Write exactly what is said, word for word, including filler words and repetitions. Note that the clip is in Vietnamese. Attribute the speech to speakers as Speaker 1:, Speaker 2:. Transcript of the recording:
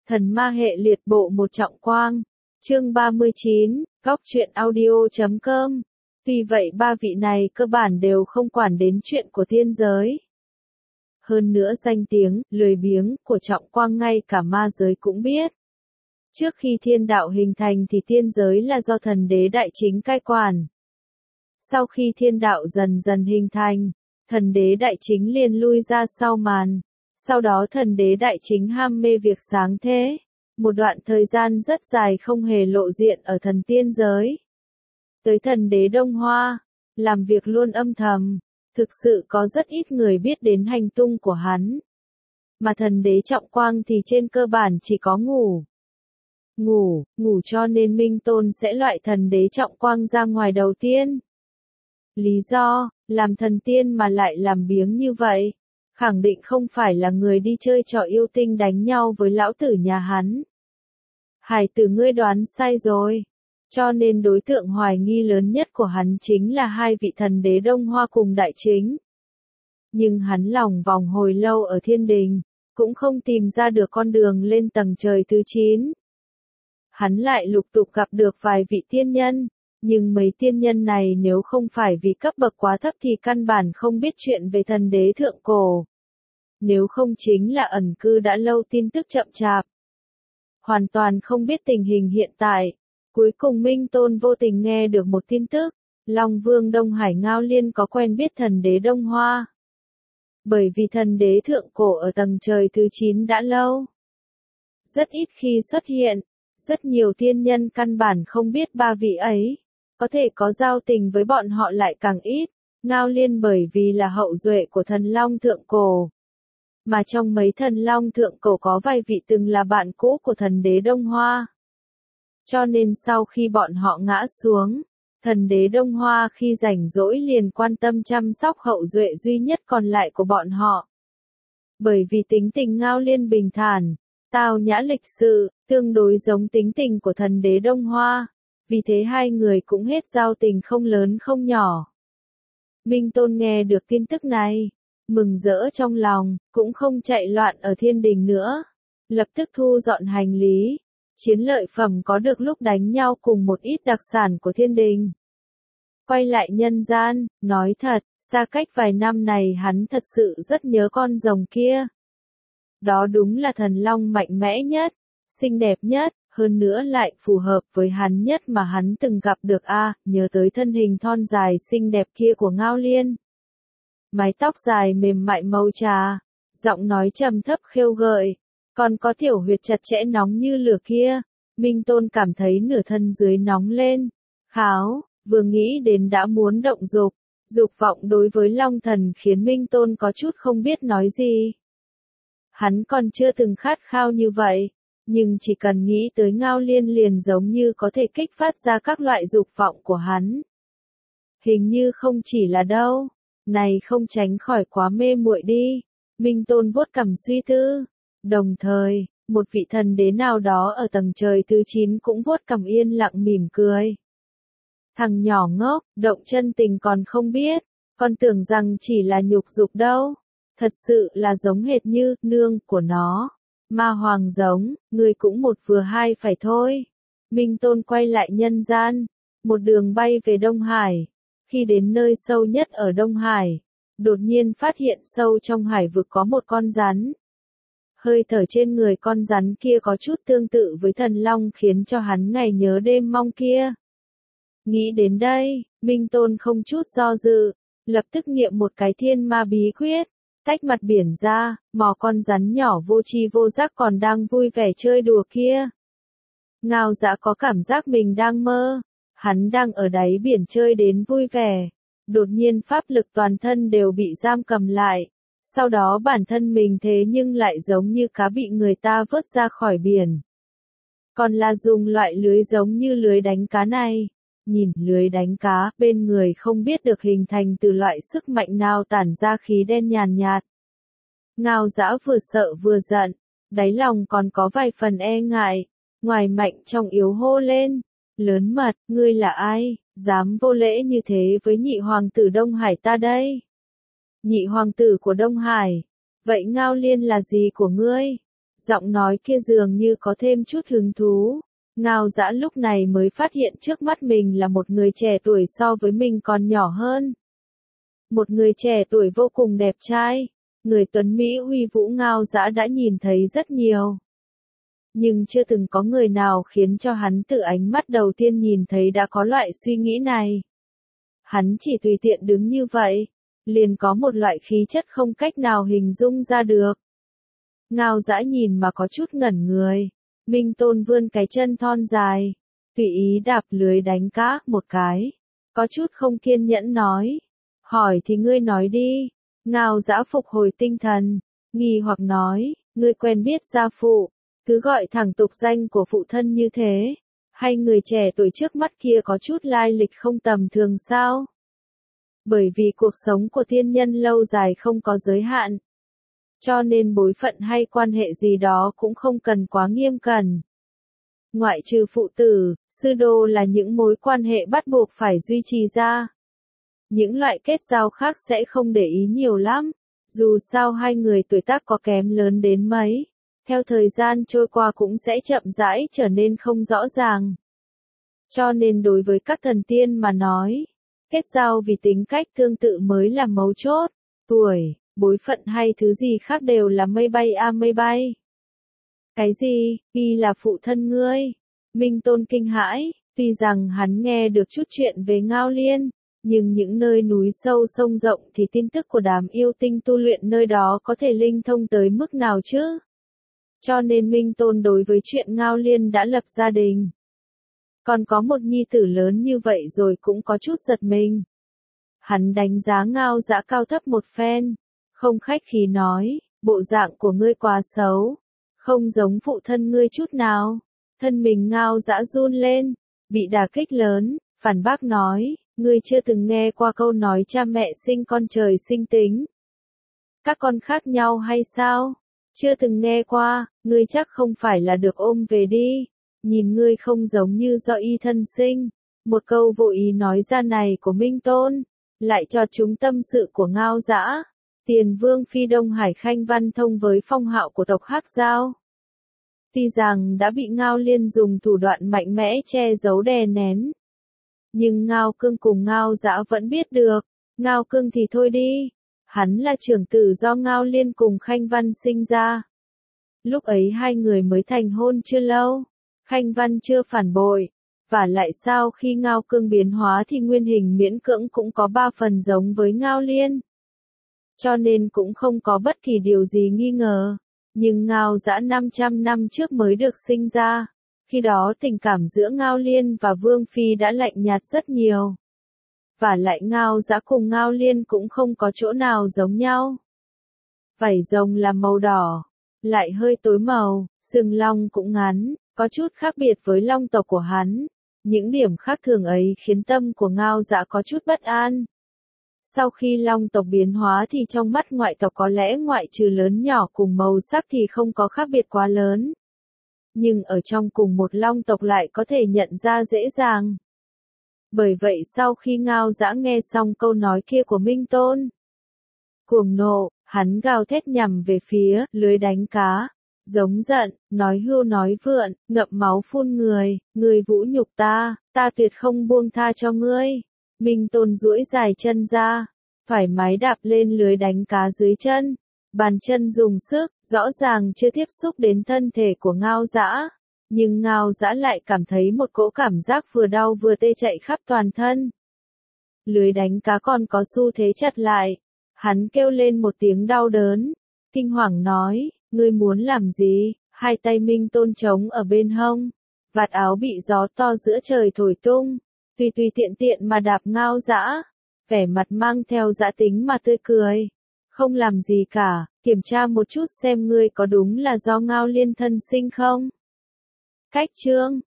Speaker 1: Thần ma hệ liệt bộ một trọng quang. Chương ba mươi chín, góc truyện audio chấm com. Vì vậy ba vị này cơ bản đều không quản đến chuyện của tiên giới. Hơn nữa danh tiếng, lười biếng của trọng quang ngay cả ma giới cũng biết. Trước khi thiên đạo hình thành thì tiên giới là do thần đế đại chính cai quản. Sau khi thiên đạo dần dần hình thành, thần đế đại chính liền lui ra sau màn. Sau đó thần đế đại chính ham mê việc sáng thế. Một đoạn thời gian rất dài không hề lộ diện ở thần tiên giới. Tới thần đế Đông Hoa, làm việc luôn âm thầm. Thực sự có rất ít người biết đến hành tung của hắn. Mà thần đế trọng quang thì trên cơ bản chỉ có ngủ. Ngủ, ngủ cho nên Minh Tôn sẽ loại thần đế trọng quang ra ngoài đầu tiên. Lý do, làm thần tiên mà lại làm biếng như vậy, khẳng định không phải là người đi chơi trò yêu tinh đánh nhau với lão tử nhà hắn. Hải tử ngươi đoán sai rồi. Cho nên đối tượng hoài nghi lớn nhất của hắn chính là hai vị thần đế Đông Hoa cùng đại chính. Nhưng hắn lòng vòng hồi lâu ở thiên đình, cũng không tìm ra được con đường lên tầng trời thứ chín. Hắn lại lục tục gặp được vài vị tiên nhân, nhưng mấy tiên nhân này nếu không phải vì cấp bậc quá thấp thì căn bản không biết chuyện về thần đế thượng cổ. Nếu không chính là ẩn cư đã lâu tin tức chậm chạp. Hoàn toàn không biết tình hình hiện tại. Cuối cùng Minh Tôn vô tình nghe được một tin tức, Long Vương Đông Hải Ngao Liên có quen biết thần đế Đông Hoa. Bởi vì thần đế thượng cổ ở tầng trời thứ chín đã lâu. Rất ít khi xuất hiện, rất nhiều tiên nhân căn bản không biết ba vị ấy. Có thể có giao tình với bọn họ lại càng ít. Ngao Liên bởi vì là hậu duệ của thần Long thượng cổ. Mà trong mấy thần Long thượng cổ có vài vị từng là bạn cũ của thần đế Đông Hoa. Cho nên sau khi bọn họ ngã xuống, thần đế Đông Hoa khi rảnh rỗi liền quan tâm chăm sóc hậu duệ duy nhất còn lại của bọn họ. Bởi vì tính tình Ngao Liên bình thản, tao nhã lịch sự, tương đối giống tính tình của thần đế Đông Hoa, vì thế hai người cũng hết giao tình không lớn không nhỏ. Minh Tôn nghe được tin tức này, mừng rỡ trong lòng, cũng không chạy loạn ở thiên đình nữa, lập tức thu dọn hành lý. Chiến lợi phẩm có được lúc đánh nhau cùng một ít đặc sản của thiên đình. Quay lại nhân gian, nói thật, xa cách vài năm này hắn thật sự rất nhớ con rồng kia. Đó đúng là thần long mạnh mẽ nhất, xinh đẹp nhất, hơn nữa lại phù hợp với hắn nhất mà hắn từng gặp được a. À, nhớ tới thân hình thon dài xinh đẹp kia của Ngao Liên. Mái tóc dài mềm mại màu trà, giọng nói trầm thấp khêu gợi. Còn có tiểu huyệt chặt chẽ nóng như lửa kia, Minh Tôn cảm thấy nửa thân dưới nóng lên. Kháo, vừa nghĩ đến đã muốn động dục, dục vọng đối với Long Thần khiến Minh Tôn có chút không biết nói gì. Hắn còn chưa từng khát khao như vậy, nhưng chỉ cần nghĩ tới Ngao Liên liền giống như có thể kích phát ra các loại dục vọng của hắn. Hình như không chỉ là đâu, này không tránh khỏi quá mê muội đi. Minh Tôn vuốt cằm suy tư. Đồng thời, một vị thần đế nào đó ở tầng trời thứ chín cũng vuốt cằm yên lặng mỉm cười. Thằng nhỏ ngốc, động chân tình còn không biết, còn tưởng rằng chỉ là nhục dục đâu. Thật sự là giống hệt như nương của nó. Ma hoàng giống, người cũng một vừa hai phải thôi. Minh Tôn quay lại nhân gian, một đường bay về Đông Hải. Khi đến nơi sâu nhất ở Đông Hải, đột nhiên phát hiện sâu trong hải vực có một con rắn. Hơi thở trên người con rắn kia có chút tương tự với thần long khiến cho hắn ngày nhớ đêm mong kia. Nghĩ đến đây, Minh Tôn không chút do dự, lập tức niệm một cái thiên ma bí quyết, tách mặt biển ra, mò con rắn nhỏ vô tri vô giác còn đang vui vẻ chơi đùa kia. Ngao Dã có cảm giác mình đang mơ, hắn đang ở đáy biển chơi đến vui vẻ, đột nhiên pháp lực toàn thân đều bị giam cầm lại. Sau đó bản thân mình thế nhưng lại giống như cá bị người ta vớt ra khỏi biển. Còn là dùng loại lưới giống như lưới đánh cá này. Nhìn lưới đánh cá bên người không biết được hình thành từ loại sức mạnh nào tản ra khí đen nhàn nhạt. Ngao Dã vừa sợ vừa giận, đáy lòng còn có vài phần e ngại. Ngoài mạnh trong yếu hô lên. Lớn mật, ngươi là ai, dám vô lễ như thế với nhị hoàng tử Đông Hải ta đây? Nhị hoàng tử của Đông Hải, vậy Ngao Liên là gì của ngươi? Giọng nói kia dường như có thêm chút hứng thú. Ngao Dã lúc này mới phát hiện trước mắt mình là một người trẻ tuổi so với mình còn nhỏ hơn. Một người trẻ tuổi vô cùng đẹp trai, người tuấn Mỹ uy vũ Ngao Dã đã nhìn thấy rất nhiều. Nhưng chưa từng có người nào khiến cho hắn từ ánh mắt đầu tiên nhìn thấy đã có loại suy nghĩ này. Hắn chỉ tùy tiện đứng như vậy, liền có một loại khí chất không cách nào hình dung ra được. Ngao Dã nhìn mà có chút ngẩn người. Minh Tôn vươn cái chân thon dài, tùy ý đạp lưới đánh cá một cái. Có chút không kiên nhẫn nói. Hỏi thì ngươi nói đi. Ngao Dã phục hồi tinh thần, nghi hoặc nói, ngươi quen biết gia phụ, cứ gọi thẳng tục danh của phụ thân như thế. Hay người trẻ tuổi trước mắt kia có chút lai lịch không tầm thường sao? Bởi vì cuộc sống của thiên nhân lâu dài không có giới hạn. Cho nên bối phận hay quan hệ gì đó cũng không cần quá nghiêm cẩn. Ngoại trừ phụ tử, sư đô là những mối quan hệ bắt buộc phải duy trì ra. Những loại kết giao khác sẽ không để ý nhiều lắm. Dù sao hai người tuổi tác có kém lớn đến mấy, theo thời gian trôi qua cũng sẽ chậm rãi trở nên không rõ ràng. Cho nên đối với các thần tiên mà nói, kết giao vì tính cách tương tự mới là mấu chốt. Tuổi, bối phận hay thứ gì khác đều là mây bay a à mây bay. Cái gì, y là phụ thân ngươi? Minh Tôn kinh hãi, tuy rằng hắn nghe được chút chuyện về Ngao Liên, nhưng những nơi núi sâu sông rộng thì tin tức của đám yêu tinh tu luyện nơi đó có thể linh thông tới mức nào chứ? Cho nên Minh Tôn đối với chuyện Ngao Liên đã lập gia đình, còn có một nhi tử lớn như vậy rồi cũng có chút giật mình. Hắn đánh giá Ngao Dã cao thấp một phen, không khách khí nói, bộ dạng của ngươi quá xấu, không giống phụ thân ngươi chút nào. Thân mình Ngao Dã run lên, bị đả kích lớn, phản bác nói, ngươi chưa từng nghe qua câu nói cha mẹ sinh con trời sinh tính. Các con khác nhau hay sao? Chưa từng nghe qua, ngươi chắc không phải là được ôm về đi. Nhìn ngươi không giống như do y thân sinh. Một câu vô ý nói ra này của Minh Tôn, lại cho chúng tâm sự của Ngao Dã. Tiền Vương Phi Đông Hải Khanh Văn Thông với phong hạo của tộc Hắc Giao. Tuy rằng đã bị Ngao Liên dùng thủ đoạn mạnh mẽ che giấu đè nén, nhưng Ngao Cương cùng Ngao Dã vẫn biết được. Ngao Cương thì thôi đi, hắn là trưởng tử do Ngao Liên cùng Khanh Văn sinh ra. Lúc ấy hai người mới thành hôn chưa lâu, Khanh Văn chưa phản bội, và lại sau khi Ngao Cương biến hóa thì nguyên hình miễn cưỡng cũng có ba phần giống với Ngao Liên. Cho nên cũng không có bất kỳ điều gì nghi ngờ. Nhưng Ngao Dã năm trăm năm trước mới được sinh ra. Khi đó tình cảm giữa Ngao Liên và Vương Phi đã lạnh nhạt rất nhiều. Và lại Ngao Dã cùng Ngao Liên cũng không có chỗ nào giống nhau. Vảy rồng là màu đỏ, lại hơi tối màu, sừng long cũng ngắn, có chút khác biệt với long tộc của hắn. Những điểm khác thường ấy khiến tâm của Ngao Dã có chút bất an. Sau khi long tộc biến hóa thì trong mắt ngoại tộc có lẽ ngoại trừ lớn nhỏ cùng màu sắc thì không có khác biệt quá lớn. Nhưng ở trong cùng một long tộc lại có thể nhận ra dễ dàng. Bởi vậy sau khi Ngao Dã nghe xong câu nói kia của Minh Tôn, cuồng nộ, hắn gào thét nhằm về phía lưới đánh cá, giống giận, nói hưu nói vượn, ngậm máu phun người, người vũ nhục ta, ta tuyệt không buông tha cho ngươi. Minh Tôn duỗi dài chân ra, thoải mái đạp lên lưới đánh cá dưới chân, bàn chân dùng sức, rõ ràng chưa tiếp xúc đến thân thể của Ngao Dã, nhưng Ngao Dã lại cảm thấy một cỗ cảm giác vừa đau vừa tê chạy khắp toàn thân. Lưới đánh cá còn có xu thế chặt lại, hắn kêu lên một tiếng đau đớn, kinh hoàng nói, ngươi muốn làm gì? Hai tay Minh Tôn trống ở bên hông, vạt áo bị gió to giữa trời thổi tung, tùy tùy tiện tiện mà đạp Ngao Dã, vẻ mặt mang theo dã tính mà tươi cười. Không làm gì cả, kiểm tra một chút xem ngươi có đúng là do Ngao Liên thân sinh không? Cách chương